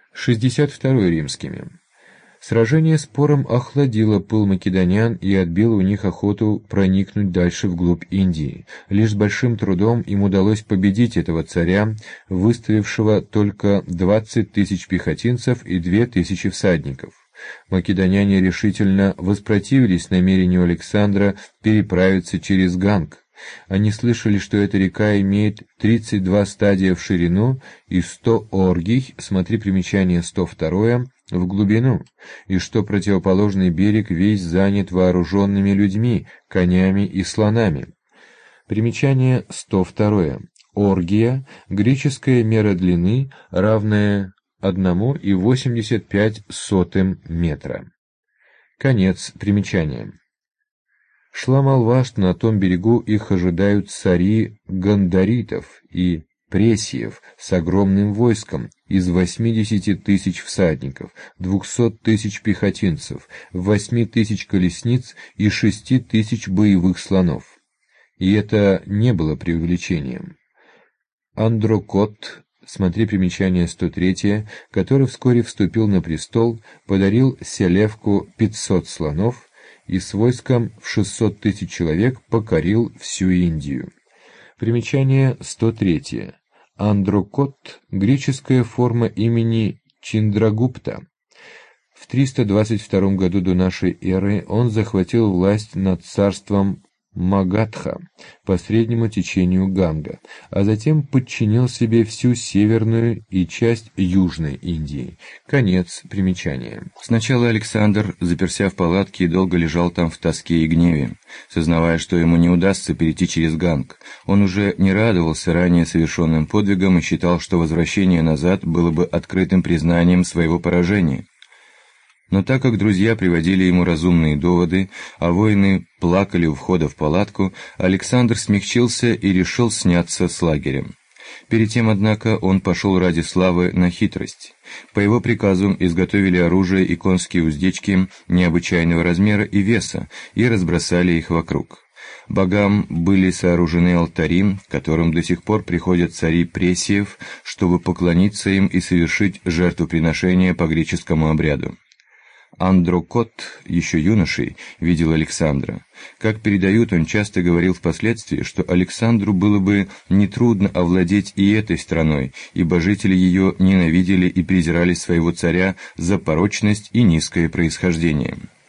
62 римскими. Сражение с Пором охладило пыл македонян и отбило у них охоту проникнуть дальше вглубь Индии. Лишь с большим трудом им удалось победить этого царя, выставившего только 20 тысяч пехотинцев и 2000 всадников. Македоняне решительно воспротивились намерению Александра переправиться через Ганг. Они слышали, что эта река имеет 32 стадия в ширину и 100 оргий, смотри примечание 102, в глубину, и что противоположный берег весь занят вооруженными людьми, конями и слонами. Примечание 102. Оргия — греческая мера длины, равная 1,85 метра. Конец примечания. Шла молва, что на том берегу их ожидают цари гандаритов и пресиев с огромным войском из 80 тысяч всадников, 200 тысяч пехотинцев, 8 тысяч колесниц и 6 тысяч боевых слонов. И это не было преувеличением. Андрокот, смотри примечание 103, который вскоре вступил на престол, подарил Селевку 500 слонов и с войском в 600 тысяч человек покорил всю Индию. Примечание 103. Андрокот — греческая форма имени Чиндрагупта. В 322 году до нашей эры он захватил власть над царством Магадха по среднему течению Ганга, а затем подчинил себе всю северную и часть южной Индии. Конец примечания. Сначала Александр, заперся в палатке, долго лежал там в тоске и гневе, сознавая, что ему не удастся перейти через Ганг. Он уже не радовался ранее совершенным подвигам и считал, что возвращение назад было бы открытым признанием своего поражения. Но так как друзья приводили ему разумные доводы, а воины плакали у входа в палатку, Александр смягчился и решил сняться с лагерем. Перед тем, однако, он пошел ради славы на хитрость. По его приказу изготовили оружие и конские уздечки необычайного размера и веса и разбросали их вокруг. Богам были сооружены алтари, к которым до сих пор приходят цари Пресиев, чтобы поклониться им и совершить жертвоприношение по греческому обряду. Андрокот, еще юношей, видел Александра. Как передают, он часто говорил впоследствии, что Александру было бы нетрудно овладеть и этой страной, ибо жители ее ненавидели и презирали своего царя за порочность и низкое происхождение.